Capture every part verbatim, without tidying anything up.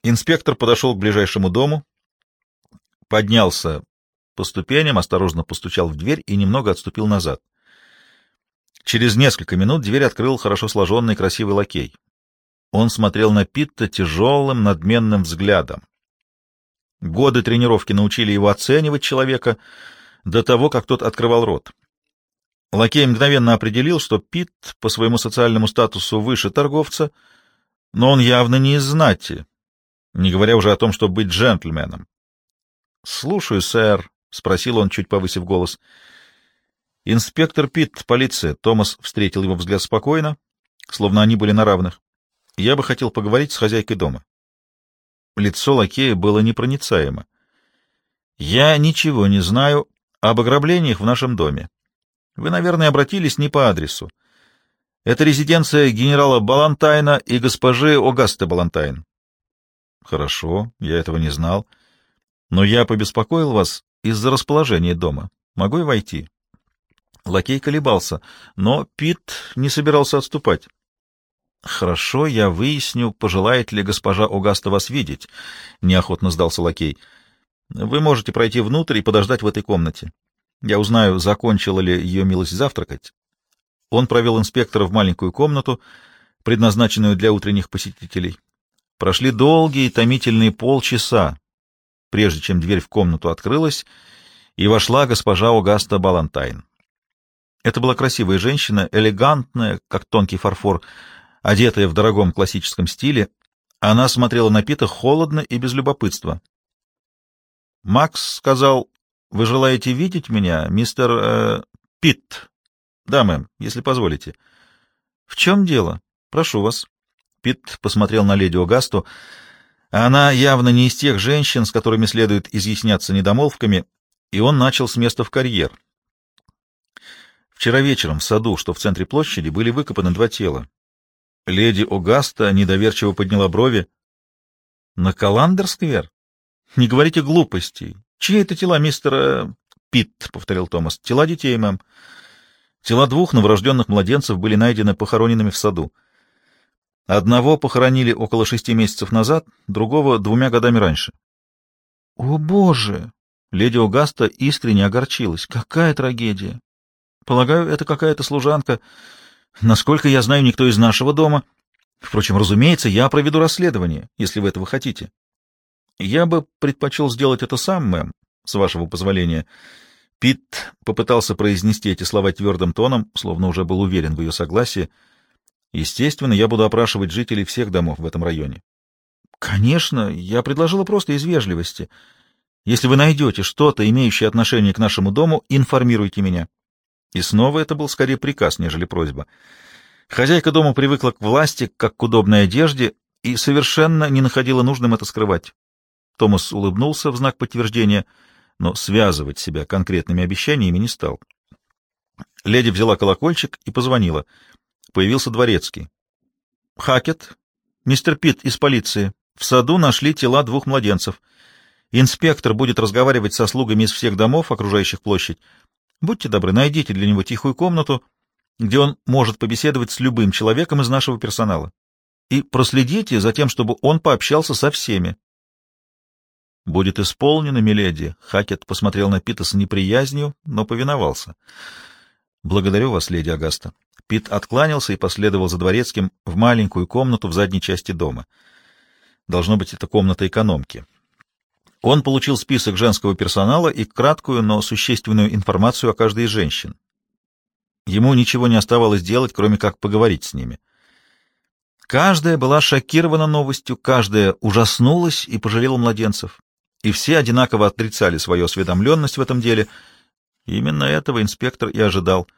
Инспектор подошел к ближайшему дому, поднялся по ступеням, осторожно постучал в дверь и немного отступил назад. Через несколько минут дверь открыл хорошо сложенный красивый лакей. Он смотрел на Питта тяжелым, надменным взглядом. Годы тренировки научили его оценивать человека до того, как тот открывал рот. Лакей мгновенно определил, что Питт по своему социальному статусу выше торговца, но он явно не из знати, не говоря уже о том, чтобы быть джентльменом. — Слушаю, сэр, — спросил он, чуть повысив голос. — Инспектор Питт, полиция. Томас встретил его взгляд спокойно, словно они были на равных. — Я бы хотел поговорить с хозяйкой дома. Лицо лакея было непроницаемо. — Я ничего не знаю об ограблениях в нашем доме. Вы, наверное, обратились не по адресу. Это резиденция генерала Балантайна и госпожи Огасты Балантайн. — Хорошо, я этого не знал. Но я побеспокоил вас из-за расположения дома. Могу я войти? Лакей колебался, но Питт не собирался отступать. — Хорошо, я выясню, пожелает ли госпожа Огаста вас видеть, — неохотно сдался лакей. — Вы можете пройти внутрь и подождать в этой комнате. Я узнаю, закончила ли ее милость завтракать. Он провел инспектора в маленькую комнату, предназначенную для утренних посетителей. Прошли долгие томительные полчаса, прежде чем дверь в комнату открылась, и вошла госпожа Огаста Балантайн. Это была красивая женщина, элегантная, как тонкий фарфор, одетая в дорогом классическом стиле. Она смотрела на Питта холодно и без любопытства. — Макс сказал, вы желаете видеть меня, мистер э, Питт? — Да, мэм, если позволите. — В чем дело? Прошу вас. Питт посмотрел на леди Огасту. Она явно не из тех женщин, с которыми следует изъясняться недомолвками, и он начал с места в карьер. Вчера вечером в саду, что в центре площади, были выкопаны два тела. Леди Огаста недоверчиво подняла брови. — На Каландер-сквер? Не говорите глупостей. Чьи это тела, мистер Питт? — повторил Томас. — Тела детей, мэм. Тела двух новорожденных младенцев были найдены похороненными в саду. Одного похоронили около шести месяцев назад, другого — двумя годами раньше. — О, Боже! Леди Огаста искренне огорчилась. Какая трагедия! Полагаю, это какая-то служанка. Насколько я знаю, никто из нашего дома. Впрочем, разумеется, я проведу расследование, если вы этого хотите. Я бы предпочел сделать это сам, мэм, с вашего позволения. Питт попытался произнести эти слова твердым тоном, словно уже был уверен в ее согласии. Естественно, я буду опрашивать жителей всех домов в этом районе. Конечно, я предложила просто из вежливости. Если вы найдете что-то, имеющее отношение к нашему дому, информируйте меня. И снова это был скорее приказ, нежели просьба. Хозяйка дома привыкла к власти, как к удобной одежде, и совершенно не находила нужным это скрывать. Томас улыбнулся в знак подтверждения, но связывать себя конкретными обещаниями не стал. Леди взяла колокольчик и позвонила. Появился дворецкий. — Хакет, мистер Питт из полиции. В саду нашли тела двух младенцев. Инспектор будет разговаривать со слугами из всех домов, окружающих площадь. Будьте добры, найдите для него тихую комнату, где он может побеседовать с любым человеком из нашего персонала. И проследите за тем, чтобы он пообщался со всеми. — Будет исполнено, миледи. Хакет посмотрел на Питта с неприязнью, но повиновался. — Благодарю вас, леди Огаста. Питт откланялся и последовал за дворецким в маленькую комнату в задней части дома. Должно быть, это комната экономки. Он получил список женского персонала и краткую, но существенную информацию о каждой из женщин. Ему ничего не оставалось делать, кроме как поговорить с ними. Каждая была шокирована новостью, каждая ужаснулась и пожалела младенцев. И все одинаково отрицали свою осведомленность в этом деле. Именно этого инспектор и ожидал.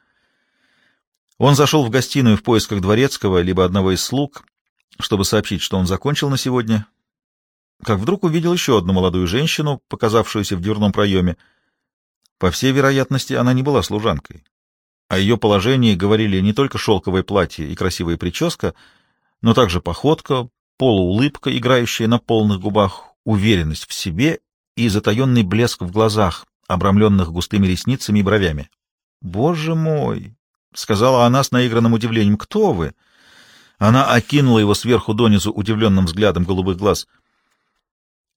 Он зашел в гостиную в поисках дворецкого, либо одного из слуг, чтобы сообщить, что он закончил на сегодня, как вдруг увидел еще одну молодую женщину, показавшуюся в дверном проеме. По всей вероятности, она не была служанкой. О ее положении говорили не только шелковое платье и красивая прическа, но также походка, полуулыбка, играющая на полных губах, уверенность в себе и затаенный блеск в глазах, обрамленных густыми ресницами и бровями. «Боже мой!» — сказала она с наигранным удивлением. «Кто вы?» Она окинула его сверху донизу удивленным взглядом голубых глаз.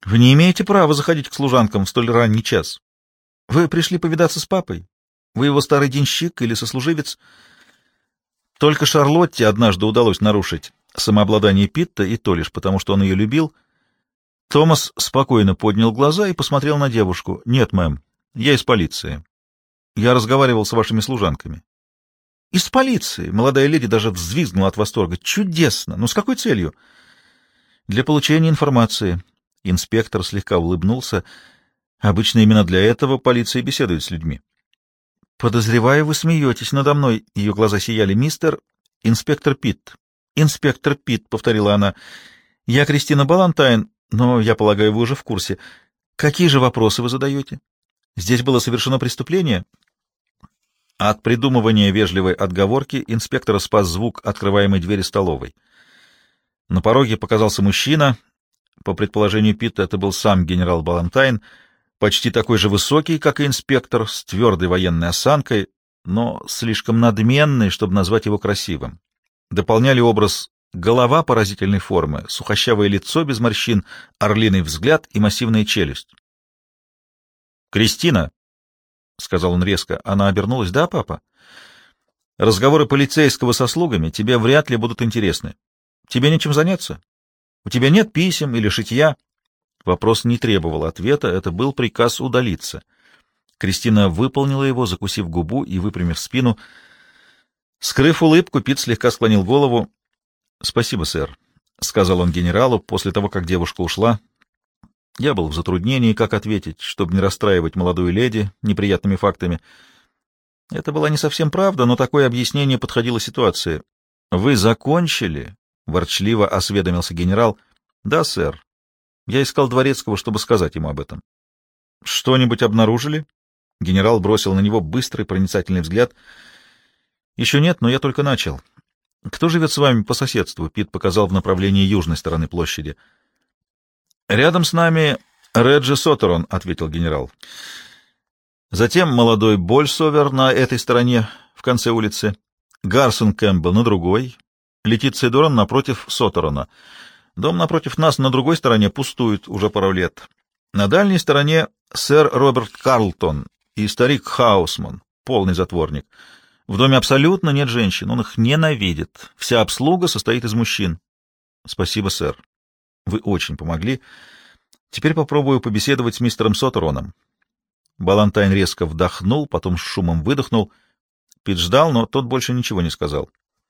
Вы не имеете права заходить к служанкам в столь ранний час. Вы пришли повидаться с папой? Вы его старый денщик или сослуживец? Только Шарлотте однажды удалось нарушить самообладание Питта, и то лишь потому, что он ее любил. Томас спокойно поднял глаза и посмотрел на девушку. «Нет, мэм, я из полиции. Я разговаривал с вашими служанками». «Из полиции?» — молодая леди даже взвизгнула от восторга. «Чудесно! Но с какой целью?» «Для получения информации». Инспектор слегка улыбнулся. «Обычно именно для этого полиция беседует с людьми». «Подозреваю, вы смеетесь надо мной». Ее глаза сияли. «Мистер инспектор Питт». «Инспектор Питт», — повторила она. «Я Кристина Балантайн, но, я полагаю, вы уже в курсе. Какие же вопросы вы задаете? Здесь было совершено преступление?» От придумывания вежливой отговорки инспектора спас звук открываемой двери столовой. На пороге показался мужчина. По предположению Питта, это был сам генерал Балантайн, почти такой же высокий, как и инспектор, с твердой военной осанкой, но слишком надменный, чтобы назвать его красивым. Дополняли образ голова поразительной формы, сухощавое лицо без морщин, орлиный взгляд и массивная челюсть. «Кристина!» — сказал он резко. Она обернулась. «Да, папа?» «Разговоры полицейского со слугами тебе вряд ли будут интересны. Тебе нечем заняться? У тебя нет писем или шитья?» Вопрос не требовал ответа, это был приказ удалиться. Кристина выполнила его, закусив губу и выпрямив спину. Скрыв улыбку, Питт слегка склонил голову. «Спасибо, сэр», — сказал он генералу после того, как девушка ушла. Я был в затруднении, как ответить, чтобы не расстраивать молодую леди неприятными фактами. Это была не совсем правда, но такое объяснение подходило ситуации. «Вы закончили?» — ворчливо осведомился генерал. «Да, сэр. Я искал дворецкого, чтобы сказать ему об этом». «Что-нибудь обнаружили?» Генерал бросил на него быстрый проницательный взгляд. «Еще нет, но я только начал. Кто живет с вами по соседству?» Питт показал в направлении южной стороны площади. «Рядом с нами Реджи Соттерон», — ответил генерал. «Затем молодой Больсовер на этой стороне, в конце улицы, Гарсон Кэмпбелл на другой, Летиция Доран напротив Соттерона. Дом напротив нас на другой стороне пустует уже пару лет. На дальней стороне сэр Роберт Карлтон и старик Хаусман, полный затворник. В доме абсолютно нет женщин, он их ненавидит. Вся обслуга состоит из мужчин». «Спасибо, сэр. Вы очень помогли. Теперь попробую побеседовать с мистером Соттероном». Балантайн резко вдохнул, потом с шумом выдохнул. Питт ждал, но тот больше ничего не сказал.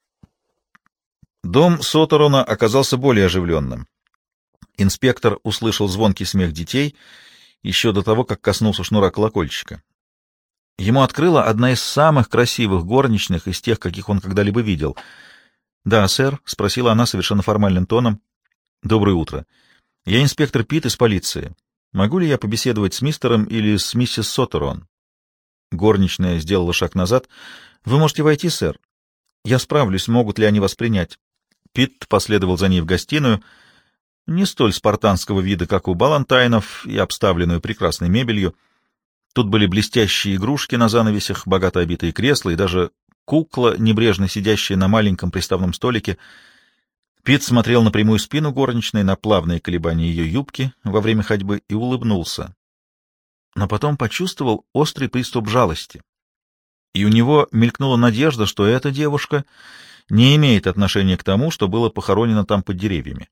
Дом Соттерона оказался более оживленным. Инспектор услышал звонкий смех детей еще до того, как коснулся шнура колокольчика. Ему открыла одна из самых красивых горничных из тех, каких он когда-либо видел. «Да, сэр», — спросила она совершенно формальным тоном. «Доброе утро. Я инспектор Питт из полиции. Могу ли я побеседовать с мистером или с миссис Соттерон?» Горничная сделала шаг назад. «Вы можете войти, сэр. Я справлюсь, могут ли они вас принять». Питт последовал за ней в гостиную, не столь спартанского вида, как у Балантайнов, и обставленную прекрасной мебелью. Тут были блестящие игрушки на занавесях, богато обитые кресла и даже кукла, небрежно сидящая на маленьком приставном столике. Питт смотрел на прямую спину горничной, на плавные колебания ее юбки во время ходьбы и улыбнулся. Но потом почувствовал острый приступ жалости. И у него мелькнула надежда, что эта девушка не имеет отношения к тому, что было похоронено там под деревьями.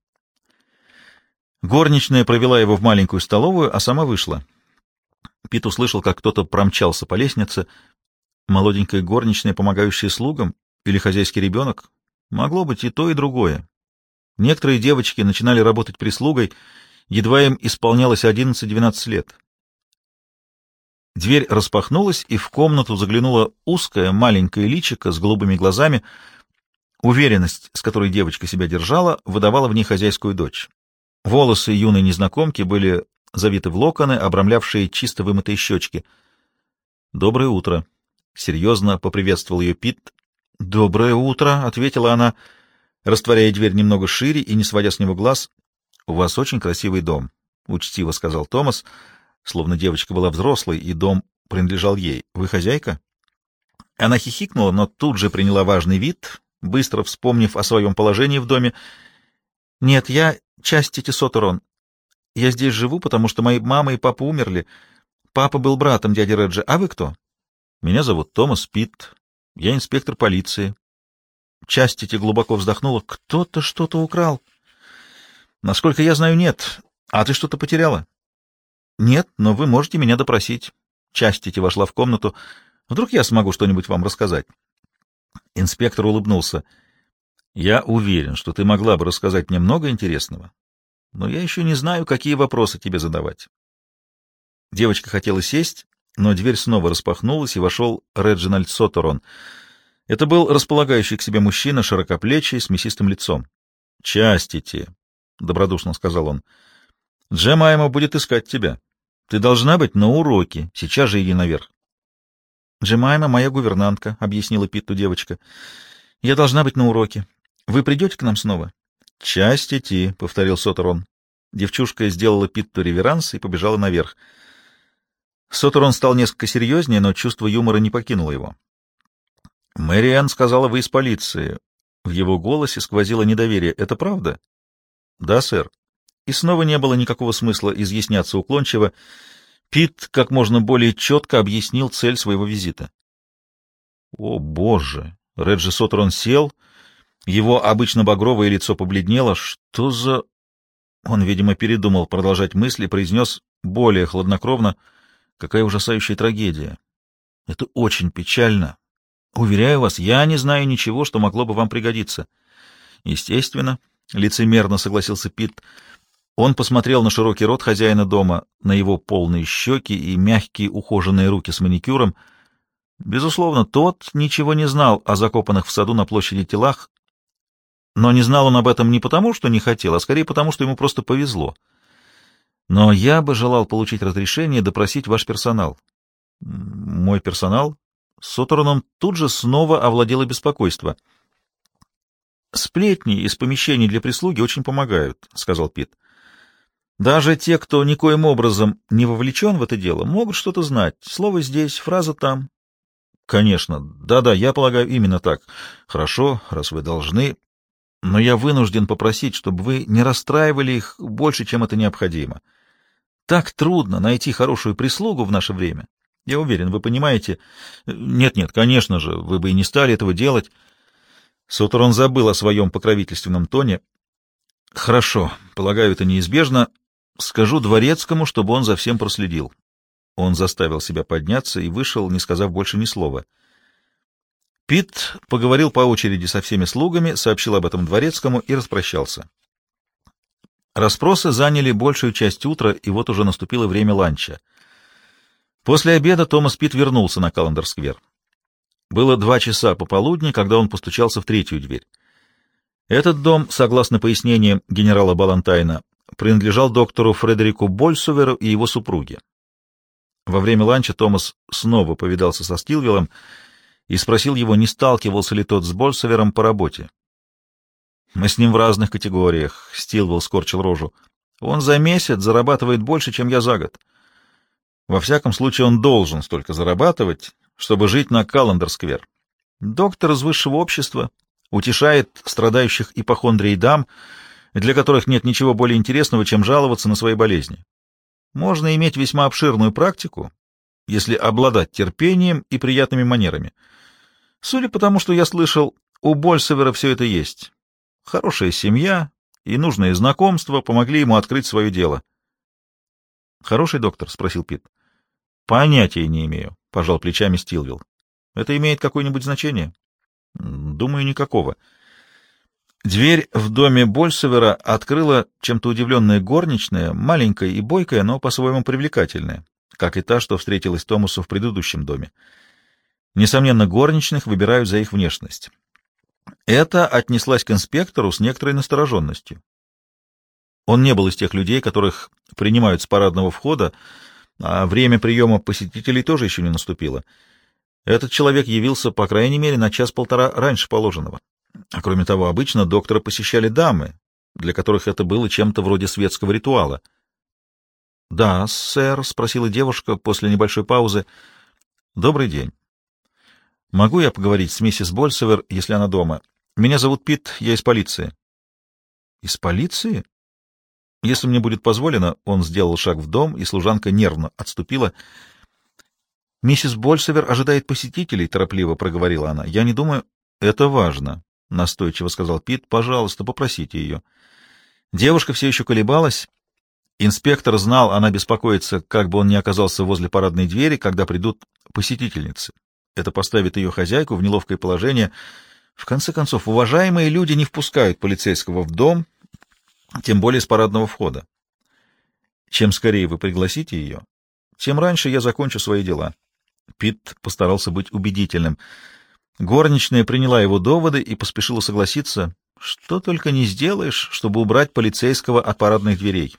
Горничная провела его в маленькую столовую, а сама вышла. Питт услышал, как кто-то промчался по лестнице. Молоденькая горничная, помогающая слугам, или хозяйский ребенок? Могло быть и то, и другое. Некоторые девочки начинали работать прислугой, едва им исполнялось одиннадцать-двенадцать лет. Дверь распахнулась, и в комнату заглянула узкая маленькая личико с голубыми глазами. Уверенность, с которой девочка себя держала, выдавала в ней хозяйскую дочь. Волосы юной незнакомки были завиты в локоны, обрамлявшие чисто вымытые щечки. «Доброе утро», — серьезно поприветствовал ее Питт. «Доброе утро», — ответила она, растворяя дверь немного шире и не сводя с него глаз. «У вас очень красивый дом», — учтиво сказал Томас, словно девочка была взрослой, и дом принадлежал ей. «Вы хозяйка?» Она хихикнула, но тут же приняла важный вид, быстро вспомнив о своем положении в доме. «Нет, я часть тети Соттерон. Я здесь живу, потому что мои мама и папа умерли. Папа был братом дяди Реджи. А вы кто? Меня зовут Томас Питт. Я инспектор полиции. Частити глубоко вздохнула. Кто-то что-то украл. Насколько я знаю, нет. А ты что-то потеряла? Нет, но вы можете меня допросить. Частити вошла в комнату. Вдруг я смогу что-нибудь вам рассказать? Инспектор улыбнулся. Я уверен, что ты могла бы рассказать мне много интересного, но я еще не знаю, какие вопросы тебе задавать. Девочка хотела сесть, но дверь снова распахнулась, и вошел Реджинальд Соттерон. Это был располагающий к себе мужчина, широкоплечий, с мясистым лицом. — Частити, — добродушно сказал он, — Джемайма будет искать тебя. Ты должна быть на уроке. Сейчас же иди наверх. — Джемайма — моя гувернантка, — объяснила Питту девочка. — Я должна быть на уроке. Вы придете к нам снова? — Частити, — повторил Соттерон. Девчушка сделала Питту реверанс и побежала наверх. Соттерон стал несколько серьезнее, но чувство юмора не покинуло его. — Мэри Энн сказала, вы из полиции. В его голосе сквозило недоверие. — Это правда? — Да, сэр. И снова не было никакого смысла изъясняться уклончиво. Питт как можно более четко объяснил цель своего визита. — О, Боже! Реджи Соттерон сел. Его обычно багровое лицо побледнело. Что за... Он, видимо, передумал продолжать мысли и произнес более хладнокровно. Какая ужасающая трагедия. Это очень печально. Уверяю вас, я не знаю ничего, что могло бы вам пригодиться. Естественно, лицемерно согласился Питт. Он посмотрел на широкий рот хозяина дома, на его полные щеки и мягкие ухоженные руки с маникюром. Безусловно, тот ничего не знал о закопанных в саду на площади телах, но не знал он об этом не потому, что не хотел, а скорее потому, что ему просто повезло. Но я бы желал получить разрешение допросить ваш персонал. Мой персонал? С Соттероном тут же снова овладело беспокойство. Сплетни из помещений для прислуги очень помогают, сказал Питт. Даже те, кто никоим образом не вовлечен в это дело, могут что-то знать. Слово здесь, фраза там. Конечно, да-да, я полагаю, именно так. Хорошо, раз вы должны, но я вынужден попросить, чтобы вы не расстраивали их больше, чем это необходимо. Так трудно найти хорошую прислугу в наше время. Я уверен, вы понимаете. Нет-нет, конечно же, вы бы и не стали этого делать. Соттерон забыл о своем покровительственном тоне. Хорошо, полагаю, это неизбежно. Скажу дворецкому, чтобы он за всем проследил. Он заставил себя подняться и вышел, не сказав больше ни слова. Питт поговорил по очереди со всеми слугами, сообщил об этом дворецкому и распрощался. Расспросы заняли большую часть утра, и вот уже наступило время ланча. После обеда Томас Питт вернулся на Каллендер-сквер. Было два часа пополудни, когда он постучался в третью дверь. Этот дом, согласно пояснениям генерала Балантайна, принадлежал доктору Фредерику Больсоверу и его супруге. Во время ланча Томас снова повидался со Стилвеллом и спросил его, не сталкивался ли тот с Больсовером по работе. «Мы с ним в разных категориях», — Стилвелл скорчил рожу. «Он за месяц зарабатывает больше, чем я за год. Во всяком случае, он должен столько зарабатывать, чтобы жить на Каллендер-сквер. Доктор из высшего общества утешает страдающих ипохондрией дам, для которых нет ничего более интересного, чем жаловаться на свои болезни. Можно иметь весьма обширную практику, если обладать терпением и приятными манерами. Судя по тому, что я слышал, у Больсовера все это есть. Хорошая семья и нужные знакомства помогли ему открыть свое дело». «Хороший доктор?» — спросил Питт. «Понятия не имею», — пожал плечами Стилвелл. «Это имеет какое-нибудь значение?» «Думаю, никакого». Дверь в доме Больсовера открыла чем-то удивленная горничная, маленькая и бойкая, но по-своему привлекательная, как и та, что встретилась Томасу в предыдущем доме. Несомненно, горничных выбирают за их внешность. Это отнеслась к инспектору с некоторой настороженностью. Он не был из тех людей, которых принимают с парадного входа, а время приема посетителей тоже еще не наступило. Этот человек явился, по крайней мере, на час-полтора раньше положенного. А кроме того, обычно доктора посещали дамы, для которых это было чем-то вроде светского ритуала. — Да, сэр, — спросила девушка после небольшой паузы. — Добрый день. Могу я поговорить с миссис Больсовер, если она дома? Меня зовут Питт, я из полиции. — Из полиции? Если мне будет позволено, он сделал шаг в дом, и служанка нервно отступила. «Миссис Больсовер ожидает посетителей», — торопливо проговорила она. «Я не думаю...» «Это важно», — настойчиво сказал Пит. «Пожалуйста, попросите ее». Девушка все еще колебалась. Инспектор знал, она беспокоится, как бы он ни оказался возле парадной двери, когда придут посетительницы. Это поставит ее хозяйку в неловкое положение. В конце концов, уважаемые люди не впускают полицейского в дом, тем более с парадного входа. Чем скорее вы пригласите ее, тем раньше я закончу свои дела. Пит постарался быть убедительным. Горничная приняла его доводы и поспешила согласиться. Что только не сделаешь, чтобы убрать полицейского от парадных дверей.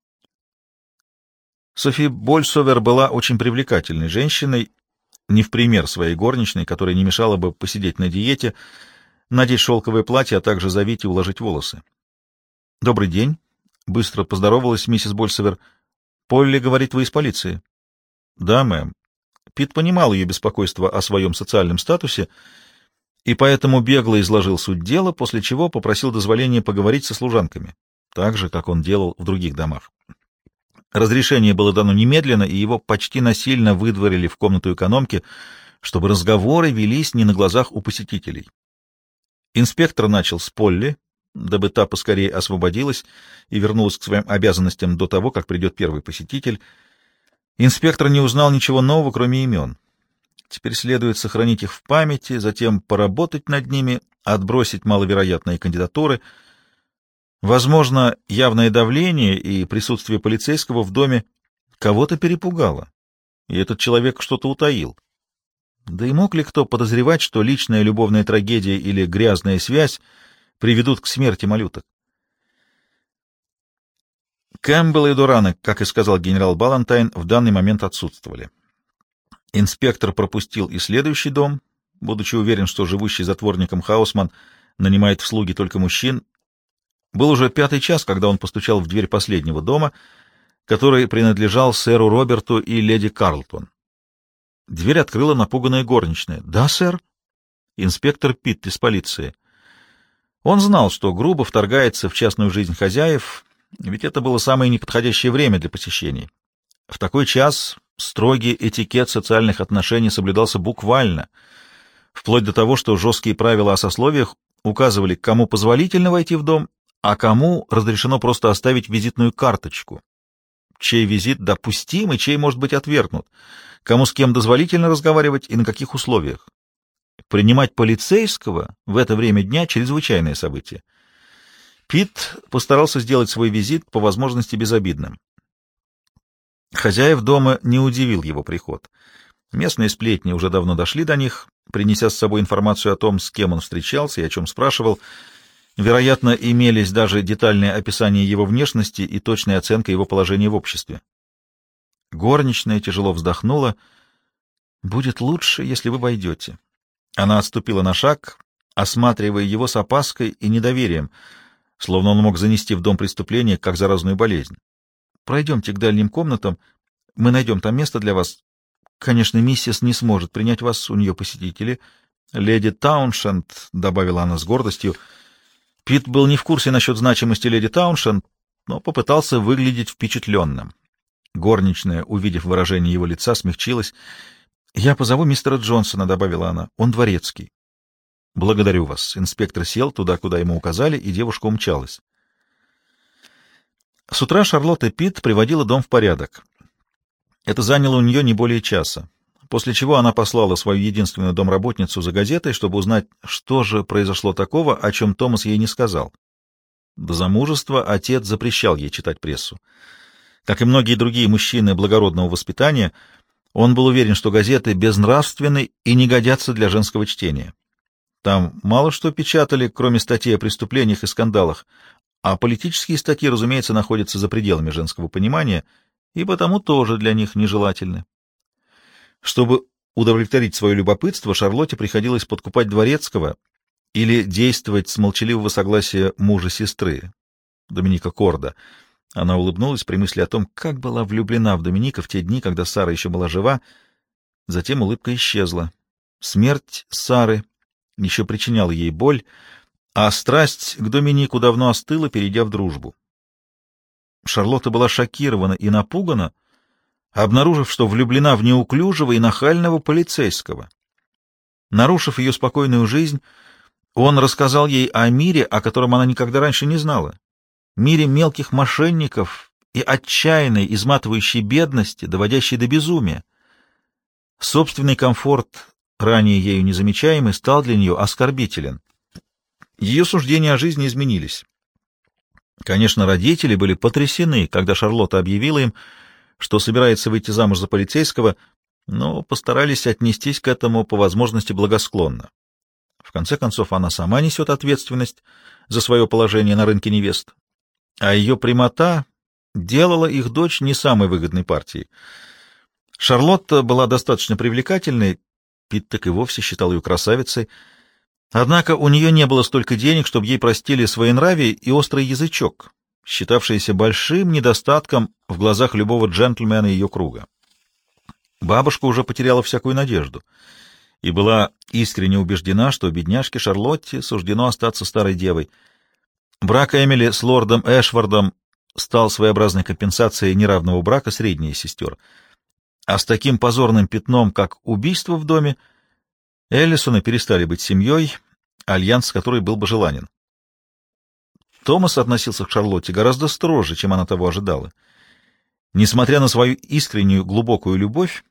Софи Больсовер была очень привлекательной женщиной, не в пример своей горничной, которой не мешало бы посидеть на диете, надеть шелковое платье, а также завить и уложить волосы. «Добрый день», — быстро поздоровалась миссис Больсовер. «Полли говорит, вы из полиции?» «Да, мэм». Пит понимал ее беспокойство о своем социальном статусе и поэтому бегло изложил суть дела, после чего попросил дозволения поговорить со служанками, так же, как он делал в других домах. Разрешение было дано немедленно, и его почти насильно выдворили в комнату экономки, чтобы разговоры велись не на глазах у посетителей. Инспектор начал с Полли, дабы та поскорее освободилась и вернулась к своим обязанностям до того, как придет первый посетитель. Инспектор не узнал ничего нового, кроме имен. Теперь следует сохранить их в памяти, затем поработать над ними, отбросить маловероятные кандидатуры. Возможно, явное давление и присутствие полицейского в доме кого-то перепугало, и этот человек что-то утаил. Да и мог ли кто подозревать, что личная любовная трагедия или грязная связь приведут к смерти малюток? Кэмпбелл и Дорана, как и сказал генерал Баллантайн, в данный момент отсутствовали. Инспектор пропустил и следующий дом, будучи уверен, что живущий затворником Хаусман нанимает в слуги только мужчин. Был уже пятый час, когда он постучал в дверь последнего дома, который принадлежал сэру Роберту и леди Карлтон. Дверь открыла напуганная горничная. «Да, сэр?» «Инспектор Питт из полиции». Он знал, что грубо вторгается в частную жизнь хозяев, ведь это было самое неподходящее время для посещений. В такой час строгий этикет социальных отношений соблюдался буквально, вплоть до того, что жесткие правила о сословиях указывали, кому позволительно войти в дом, а кому разрешено просто оставить визитную карточку, чей визит допустим и чей может быть отвергнут, кому с кем дозволительно разговаривать и на каких условиях. Принимать полицейского в это время дня — чрезвычайное событие. Пит постарался сделать свой визит по возможности безобидным. Хозяев дома не удивил его приход. Местные сплетни уже давно дошли до них, принеся с собой информацию о том, с кем он встречался и о чем спрашивал. Вероятно, имелись даже детальные описания его внешности и точная оценка его положения в обществе. Горничная тяжело вздохнула. «Будет лучше, если вы войдете». Она отступила на шаг, осматривая его с опаской и недоверием, словно он мог занести в дом преступления, как заразную болезнь. «Пройдемте к дальним комнатам, мы найдем там место для вас. Конечно, миссис не сможет принять вас, у нее посетители. Леди Тауншенд», — добавила она с гордостью. Пит был не в курсе насчет значимости леди Тауншенд, но попытался выглядеть впечатленным. Горничная, увидев выражение его лица, смягчилась. «Я позову мистера Джонсона», — добавила она. «Он дворецкий». «Благодарю вас». Инспектор сел туда, куда ему указали, и девушка умчалась. С утра Шарлотта Питт приводила дом в порядок. Это заняло у нее не более часа, после чего она послала свою единственную домработницу за газетой, чтобы узнать, что же произошло такого, о чем Томас ей не сказал. До замужества отец запрещал ей читать прессу. Как и многие другие мужчины благородного воспитания, он был уверен, что газеты безнравственны и не годятся для женского чтения. Там мало что печатали, кроме статей о преступлениях и скандалах, а политические статьи, разумеется, находятся за пределами женского понимания и потому тоже для них нежелательны. Чтобы удовлетворить свое любопытство, Шарлотте приходилось подкупать дворецкого или действовать с молчаливого согласия мужа сестры, Доминика Корда. Она улыбнулась при мысли о том, как была влюблена в Доминика в те дни, когда Сара еще была жива. Затем улыбка исчезла. Смерть Сары еще причиняла ей боль, а страсть к Доминику давно остыла, перейдя в дружбу. Шарлотта была шокирована и напугана, обнаружив, что влюблена в неуклюжего и нахального полицейского. Нарушив ее спокойную жизнь, он рассказал ей о мире, о котором она никогда раньше не знала. Мире мелких мошенников и отчаянной, изматывающей бедности, доводящей до безумия. Собственный комфорт, ранее ею незамечаемый, стал для нее оскорбителен. Ее суждения о жизни изменились. Конечно, родители были потрясены, когда Шарлотта объявила им, что собирается выйти замуж за полицейского, но постарались отнестись к этому по возможности благосклонно. В конце концов, она сама несет ответственность за свое положение на рынке невест, а ее прямота делала их дочь не самой выгодной партией. Шарлотта была достаточно привлекательной, Пит так и вовсе считал ее красавицей, однако у нее не было столько денег, чтобы ей простили своенравие и острый язычок, считавшиеся большим недостатком в глазах любого джентльмена ее круга. Бабушка уже потеряла всякую надежду и была искренне убеждена, что бедняжке Шарлотте суждено остаться старой девой. Брак Эмили с лордом Эшвардом стал своеобразной компенсацией неравного брака средней сестер, а с таким позорным пятном, как убийство в доме, Эллисоны перестали быть семьей, альянс с которой был бы желанен. Томас относился к Шарлотте гораздо строже, чем она того ожидала. Несмотря на свою искреннюю глубокую любовь,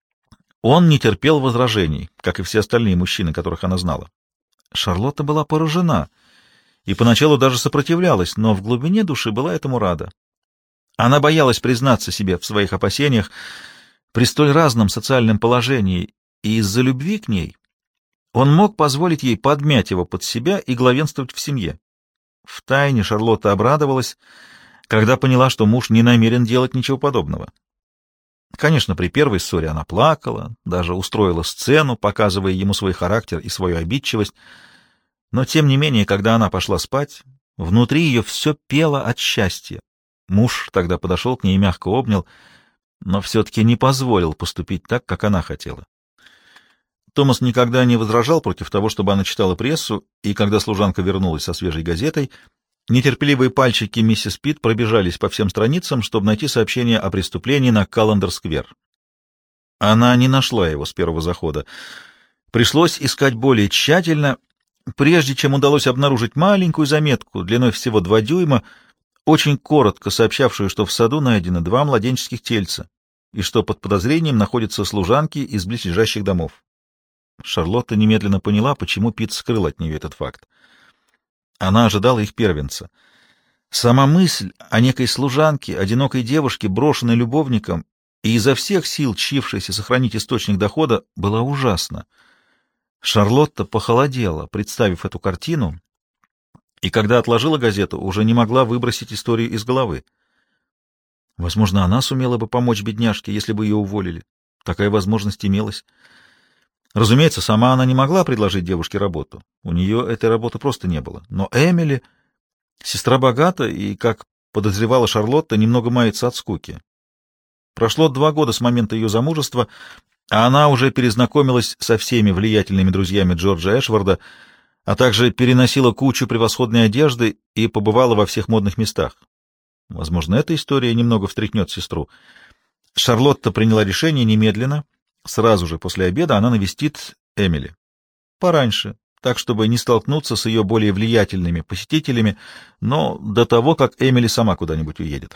он не терпел возражений, как и все остальные мужчины, которых она знала. Шарлотта была поражена и поначалу даже сопротивлялась, но в глубине души была этому рада. Она боялась признаться себе в своих опасениях при столь разном социальном положении, и из-за любви к ней он мог позволить ей подмять его под себя и главенствовать в семье. Втайне Шарлотта обрадовалась, когда поняла, что муж не намерен делать ничего подобного. Конечно, при первой ссоре она плакала, даже устроила сцену, показывая ему свой характер и свою обидчивость, но, тем не менее, когда она пошла спать, внутри ее все пело от счастья. Муж тогда подошел к ней и мягко обнял, но все-таки не позволил поступить так, как она хотела. Томас никогда не возражал против того, чтобы она читала прессу, и когда служанка вернулась со свежей газетой, нетерпеливые пальчики миссис Питт пробежались по всем страницам, чтобы найти сообщение о преступлении на Каллендер-сквер. Она не нашла его с первого захода. Пришлось искать более тщательно, прежде чем удалось обнаружить маленькую заметку длиной всего два дюйма, очень коротко сообщавшую, что в саду найдено два младенческих тельца и что под подозрением находятся служанки из близлежащих домов. Шарлотта немедленно поняла, почему Пит скрыл от нее этот факт. Она ожидала их первенца. Сама мысль о некой служанке, одинокой девушке, брошенной любовником и изо всех сил чившейся сохранить источник дохода, была ужасна. Шарлотта похолодела, представив эту картину, и когда отложила газету, уже не могла выбросить историю из головы. Возможно, она сумела бы помочь бедняжке, если бы ее уволили. Такая возможность имелась. Разумеется, сама она не могла предложить девушке работу. У нее этой работы просто не было. Но Эмили, сестра богата и, как подозревала Шарлотта, немного мается от скуки. Прошло два года с момента ее замужества, а она уже перезнакомилась со всеми влиятельными друзьями Джорджа Эшварда, а также переносила кучу превосходной одежды и побывала во всех модных местах. Возможно, эта история немного встряхнет сестру. Шарлотта приняла решение немедленно. Сразу же после обеда она навестит Эмили. Пораньше, так, чтобы не столкнуться с ее более влиятельными посетителями, но до того, как Эмили сама куда-нибудь уедет.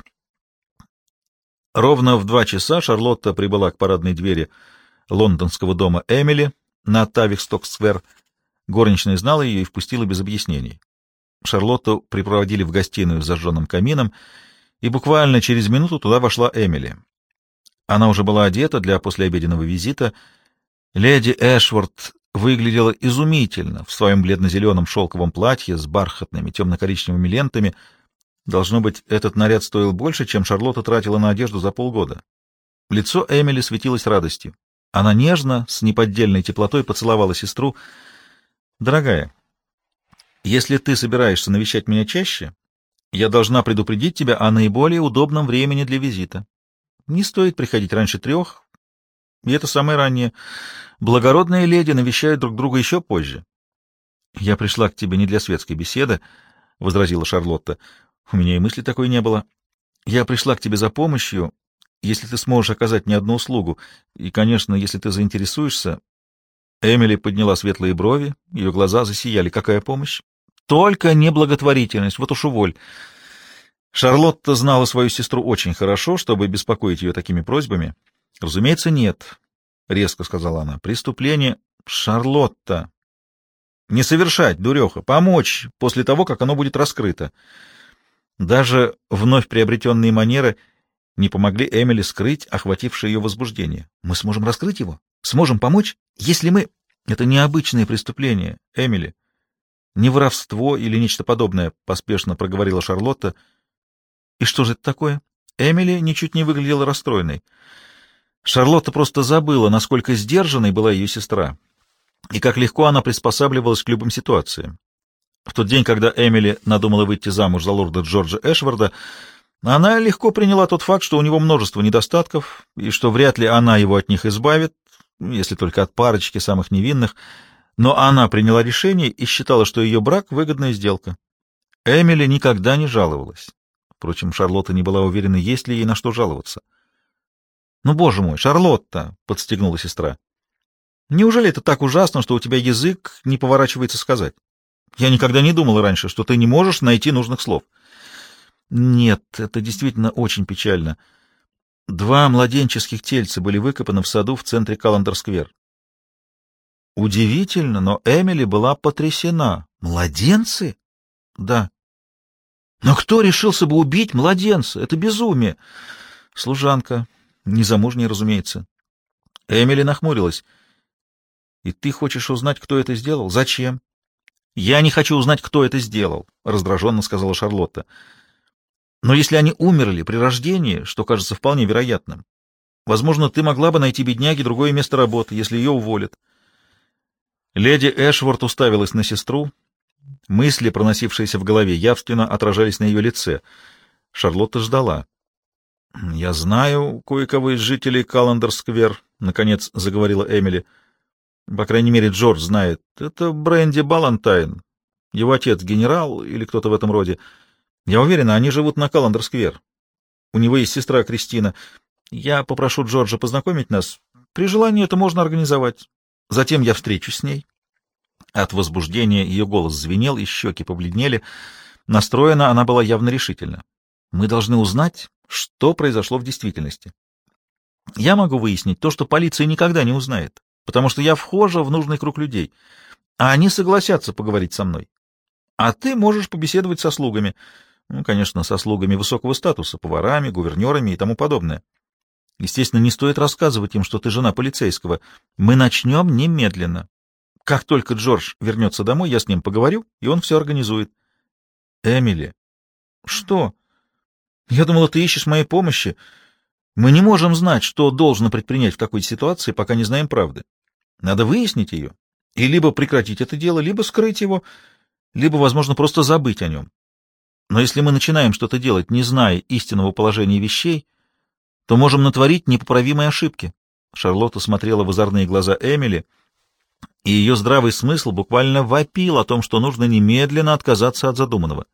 Ровно в два часа Шарлотта прибыла к парадной двери лондонского дома Эмили на Тавиксток-сквер. Горничная знала ее и впустила без объяснений. Шарлотту припроводили в гостиную с зажженным камином, и буквально через минуту туда вошла Эмили. Она уже была одета для послеобеденного визита. Леди Эшвард выглядела изумительно в своем бледно-зеленом шелковом платье с бархатными темно-коричневыми лентами. Должно быть, этот наряд стоил больше, чем Шарлотта тратила на одежду за полгода. Лицо Эмили светилось радостью. Она нежно, с неподдельной теплотой поцеловала сестру. «Дорогая, если ты собираешься навещать меня чаще, я должна предупредить тебя о наиболее удобном времени для визита. Не стоит приходить раньше трех, и это самое раннее. Благородные леди навещают друг друга еще позже». «Я пришла к тебе не для светской беседы», — возразила Шарлотта. «У меня и мысли такой не было. Я пришла к тебе за помощью, если ты сможешь оказать мне одну услугу, и, конечно, если ты заинтересуешься. Эмили подняла светлые брови, ее глаза засияли. Какая помощь? Только не благотворительность, вот уж уволь. Шарлотта знала свою сестру очень хорошо, чтобы беспокоить ее такими просьбами. Разумеется, нет, — резко сказала она. Преступление... Шарлотта! Не совершать, дуреха, помочь после того, как оно будет раскрыто. Даже вновь приобретенные манеры не помогли Эмили скрыть охватившее ее возбуждение. Мы сможем раскрыть его? Сможем помочь? Если мы... Это необычное преступление, Эмили. Не воровство или нечто подобное, — поспешно проговорила Шарлотта. И что же это такое? Эмили ничуть не выглядела расстроенной. Шарлотта просто забыла, насколько сдержанной была ее сестра, и как легко она приспосабливалась к любым ситуациям. В тот день, когда Эмили надумала выйти замуж за лорда Джорджа Эшварда, она легко приняла тот факт, что у него множество недостатков, и что вряд ли она его от них избавит, если только от парочки самых невинных, но она приняла решение и считала, что ее брак — выгодная сделка. Эмили никогда не жаловалась. Впрочем, Шарлотта не была уверена, есть ли ей на что жаловаться. — Ну, боже мой, Шарлотта! — подстегнула сестра. — Неужели это так ужасно, что у тебя язык не поворачивается сказать? Я никогда не думала раньше, что ты не можешь найти нужных слов. — Нет, это действительно очень печально. Два младенческих тельца были выкопаны в саду в центре Каллендер-сквер. Удивительно, но Эмили была потрясена. Младенцы? Да. Но кто решился бы убить младенца? Это безумие. Служанка. Незамужняя, разумеется. Эмили нахмурилась. И ты хочешь узнать, кто это сделал? Зачем? Я не хочу узнать, кто это сделал, раздраженно сказала Шарлотта. Но если они умерли при рождении, что кажется вполне вероятным, возможно, ты могла бы найти бедняге другое место работы, если ее уволят. Леди Эшворт уставилась на сестру. Мысли, проносившиеся в голове, явственно отражались на ее лице. Шарлотта ждала. — Я знаю кое-кого из жителей Каллендер-сквер, — наконец заговорила Эмили. — По крайней мере, Джордж знает. Это Бренди Балантайн. Его отец генерал или кто-то в этом роде. Я уверена, они живут на Каллендер-сквер. У него есть сестра Кристина. Я попрошу Джорджа познакомить нас. При желании это можно организовать. Затем я встречусь с ней. От возбуждения ее голос звенел, и щеки побледнели. Настроена она была явно решительно. Мы должны узнать, что произошло в действительности. Я могу выяснить то, что полиция никогда не узнает, потому что я вхожа в нужный круг людей, а они согласятся поговорить со мной. А ты можешь побеседовать со слугами, ну, конечно, со слугами высокого статуса, поварами, гувернерами и тому подобное. Естественно, не стоит рассказывать им, что ты жена полицейского. Мы начнем немедленно. Как только Джордж вернется домой, я с ним поговорю, и он все организует. Эмили. Что? Я думала, ты ищешь моей помощи. Мы не можем знать, что должно предпринять в такой ситуации, пока не знаем правды. Надо выяснить ее. И либо прекратить это дело, либо скрыть его, либо, возможно, просто забыть о нем. Но если мы начинаем что-то делать, не зная истинного положения вещей, то можем натворить непоправимые ошибки. Шарлотта смотрела в озорные глаза Эмили, и ее здравый смысл буквально вопил о том, что нужно немедленно отказаться от задуманного.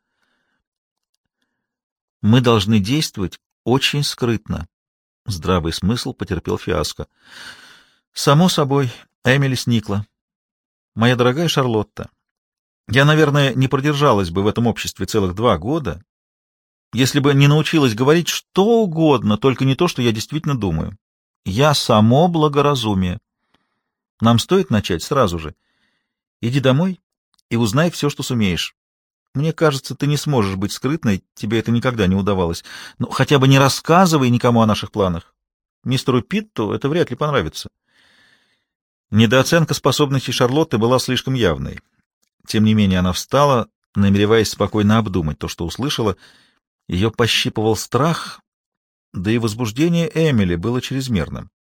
Мы должны действовать очень скрытно. Здравый смысл потерпел фиаско. Само собой, Эмили сникла. Моя дорогая Шарлотта, я, наверное, не продержалась бы в этом обществе целых два года, если бы не научилась говорить что угодно, только не то, что я действительно думаю. Я само благоразумие. Нам стоит начать сразу же. Иди домой и узнай все, что сумеешь. Мне кажется, ты не сможешь быть скрытной, тебе это никогда не удавалось. Но хотя бы не рассказывай никому о наших планах. Мистеру Питту это вряд ли понравится. Недооценка способностей Шарлотты была слишком явной. Тем не менее она встала, намереваясь спокойно обдумать то, что услышала. Ее пощипывал страх, да и возбуждение Эмили было чрезмерным.